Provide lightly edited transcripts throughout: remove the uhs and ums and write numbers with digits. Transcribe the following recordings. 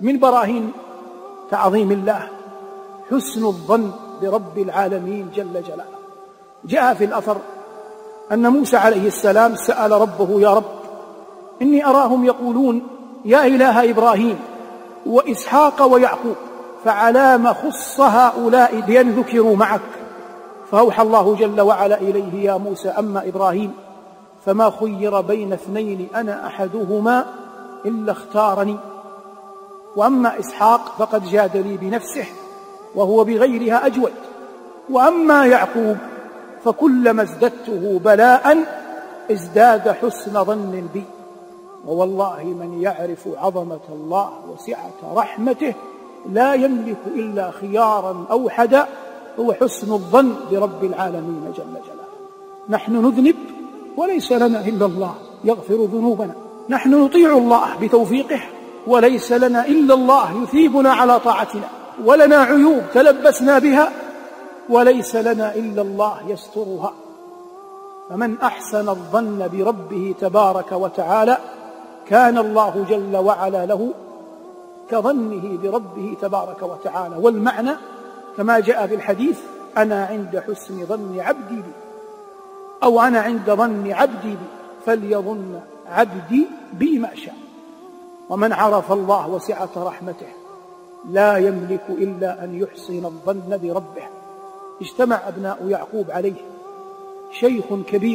من براهين تعظيم الله حسن الظن برب العالمين جل جلاله. جاء في الأثر أن موسى عليه السلام سأل ربه: يا رب، إني أراهم يقولون يا إله إبراهيم وإسحاق ويعقوب، فعلام خص هؤلاء بأن ذكروا معك؟ فأوحى الله جل وعلا إليه: يا موسى، أما إبراهيم فما خير بين اثنين أنا أحدهما إلا اختارني، وأما إسحاق فقد جاد لي بنفسه وهو بغيرها أجود، وأما يعقوب فكلما ازددته بلاء ازداد حسن ظن بي. ووالله من يعرف عظمة الله وسعة رحمته لا يملك إلا خيارا أوحدا، هو حسن الظن برب العالمين جل جلاله. نحن نذنب وليس لنا إلا الله يغفر ذنوبنا، نحن نطيع الله بتوفيقه وليس لنا إلا الله يثيبنا على طاعتنا، ولنا عيوب تلبسنا بها وليس لنا إلا الله يسترها. فمن أحسن الظن بربه تبارك وتعالى كان الله جل وعلا له كظنه بربه تبارك وتعالى. والمعنى كما جاء في الحديث: أنا عند حسن ظن عبدي بي، أو أنا عند ظن عبدي بي فليظن عبدي بي ما شاء. ومن عرف الله وسعة رحمته لا يملك إلا أن يحسن الظن بربه. اجتمع أبناء يعقوب عليه، شيخ كبير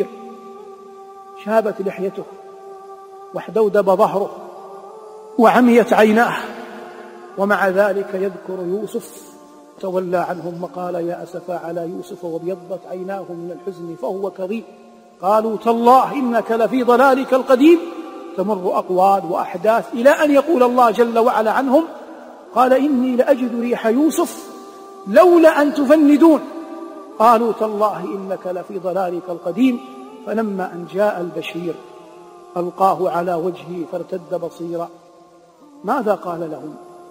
شابت لحيته واحدودب ظهره وعميت عيناه، ومع ذلك يذكر يوسف، تولى عنهم وقال: يا أسفا على يوسف وابيضت عيناه من الحزن فهو كظيم. قالوا: تالله إنك لفي ضلالك القديم. تمر أقوال وأحداث إلى أن يقول الله جل وعلا عنهم: قال: إني لأجد ريح يوسف لولا أن تفندون. قالوا: تالله إنك لفي ضلالك القديم. فلما أن جاء البشير ألقاه على وجهه فارتد بصيرا. ماذا قال لهم؟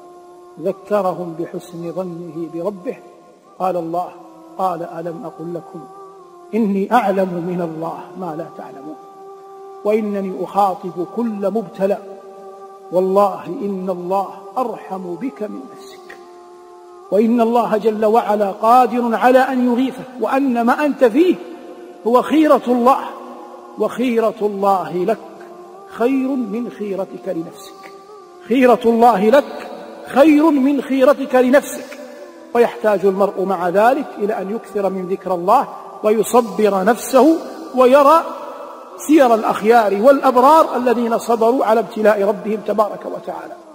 ذكرهم بحسن ظنه بربه. قال الله: قال: ألم أقل لكم إني أعلم من الله ما لا تعلمون، وإنني أخاطب كل مبتلى، والله إن الله أرحم بك من نفسك، وإن الله جل وعلا قادر على أن يغيثك، وأن ما أنت فيه هو خيرة الله، وخيرة الله لك خير من خيرتك لنفسك. خيرة الله لك خير من خيرتك لنفسك. ويحتاج المرء مع ذلك إلى أن يكثر من ذكر الله ويصبر نفسه ويرى سير الأخيار والأبرار الذين صبروا على ابتلاء ربهم تبارك وتعالى.